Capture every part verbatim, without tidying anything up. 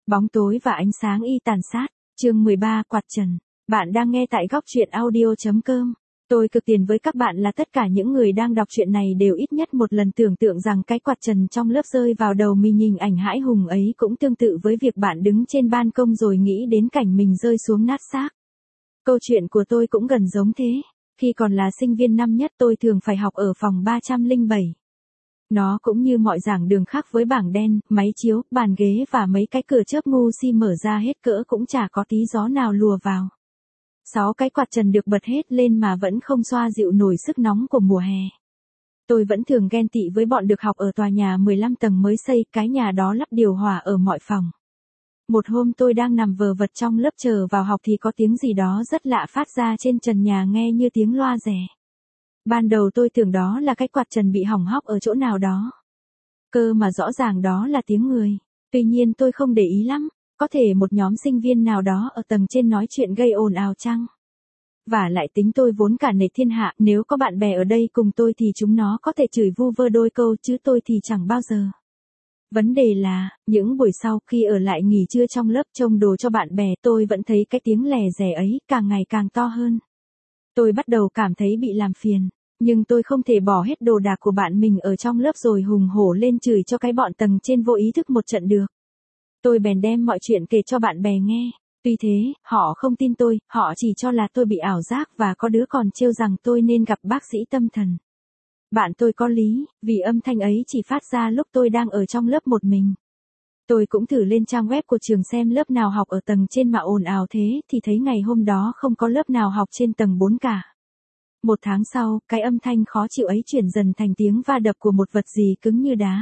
Bóng tối và ánh sáng y tàn sát, chương mười ba Quạt trần. Bạn đang nghe tại góc truyện audio chấm com. Tôi cực tiền với các bạn là tất cả những người đang đọc truyện này đều ít nhất một lần tưởng tượng rằng cái quạt trần trong lớp rơi vào đầu mình, nhìn ảnh hãi hùng ấy cũng tương tự với việc bạn đứng trên ban công rồi nghĩ đến cảnh mình rơi xuống nát xác. Câu chuyện của tôi cũng gần giống thế. Khi còn là sinh viên năm nhất tôi thường phải học ở phòng ba trăm lẻ bảy. Nó cũng như mọi giảng đường khác với bảng đen, máy chiếu, bàn ghế và mấy cái cửa chớp ngu si mở ra hết cỡ cũng chả có tí gió nào lùa vào. Sáu cái quạt trần được bật hết lên mà vẫn không xoa dịu nổi sức nóng của mùa hè. Tôi vẫn thường ghen tị với bọn được học ở tòa nhà mười lăm tầng mới xây, cái nhà đó lắp điều hòa ở mọi phòng. Một hôm tôi đang nằm vờ vật trong lớp chờ vào học thì có tiếng gì đó rất lạ phát ra trên trần nhà nghe như tiếng loa rè. Ban đầu tôi tưởng đó là cái quạt trần bị hỏng hóc ở chỗ nào đó. Cơ mà rõ ràng đó là tiếng người. Tuy nhiên tôi không để ý lắm, có thể một nhóm sinh viên nào đó ở tầng trên nói chuyện gây ồn ào chăng? Và lại tính tôi vốn cả nể thiên hạ, nếu có bạn bè ở đây cùng tôi thì chúng nó có thể chửi vu vơ đôi câu chứ tôi thì chẳng bao giờ. Vấn đề là, những buổi sau khi ở lại nghỉ trưa trong lớp trông đồ cho bạn bè tôi vẫn thấy cái tiếng lè rè ấy càng ngày càng to hơn. Tôi bắt đầu cảm thấy bị làm phiền. Nhưng tôi không thể bỏ hết đồ đạc của bạn mình ở trong lớp rồi hùng hổ lên chửi cho cái bọn tầng trên vô ý thức một trận được. Tôi bèn đem mọi chuyện kể cho bạn bè nghe. Tuy thế, họ không tin tôi, họ chỉ cho là tôi bị ảo giác và có đứa còn trêu rằng tôi nên gặp bác sĩ tâm thần. Bạn tôi có lý, vì âm thanh ấy chỉ phát ra lúc tôi đang ở trong lớp một mình. Tôi cũng thử lên trang web của trường xem lớp nào học ở tầng trên mà ồn ào thế thì thấy ngày hôm đó không có lớp nào học trên tầng bốn cả. Một tháng sau, cái âm thanh khó chịu ấy chuyển dần thành tiếng va đập của một vật gì cứng như đá.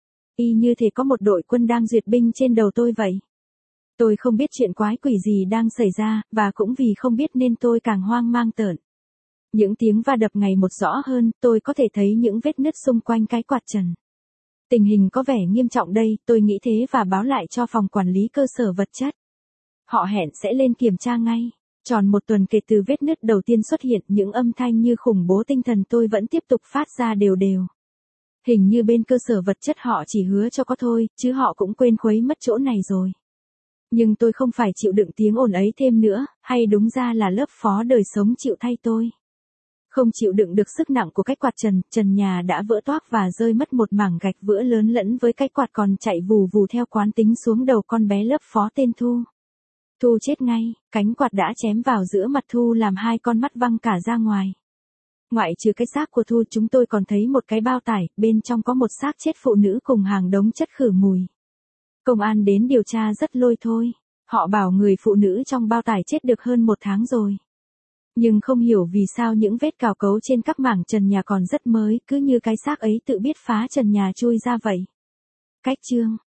Y như thể có một đội quân đang duyệt binh trên đầu tôi vậy. Tôi không biết chuyện quái quỷ gì đang xảy ra, và cũng vì không biết nên tôi càng hoang mang tởn. Những tiếng va đập ngày một rõ hơn, tôi có thể thấy những vết nứt xung quanh cái quạt trần. Tình hình có vẻ nghiêm trọng đây, tôi nghĩ thế và báo lại cho phòng quản lý cơ sở vật chất. Họ hẹn sẽ lên kiểm tra ngay. Tròn một tuần kể từ vết nứt đầu tiên xuất hiện, những âm thanh như khủng bố tinh thần tôi vẫn tiếp tục phát ra đều đều. Hình như bên cơ sở vật chất họ chỉ hứa cho có thôi, chứ họ cũng quên khuấy mất chỗ này rồi. Nhưng tôi không phải chịu đựng tiếng ồn ấy thêm nữa, hay đúng ra là lớp phó đời sống chịu thay tôi. Không chịu đựng được sức nặng của cái quạt trần, trần nhà đã vỡ toác và rơi mất một mảng gạch vữa lớn lẫn với cái quạt còn chạy vù vù theo quán tính xuống đầu con bé lớp phó tên Thu. Thu chết ngay, cánh quạt đã chém vào giữa mặt Thu làm hai con mắt văng cả ra ngoài. Ngoại trừ cái xác của Thu chúng tôi còn thấy một cái bao tải, bên trong có một xác chết phụ nữ cùng hàng đống chất khử mùi. Công an đến điều tra rất lôi thôi, họ bảo người phụ nữ trong bao tải chết được hơn một tháng rồi. Nhưng không hiểu vì sao những vết cào cấu trên các mảng trần nhà còn rất mới, cứ như cái xác ấy tự biết phá trần nhà chui ra vậy. Cách chương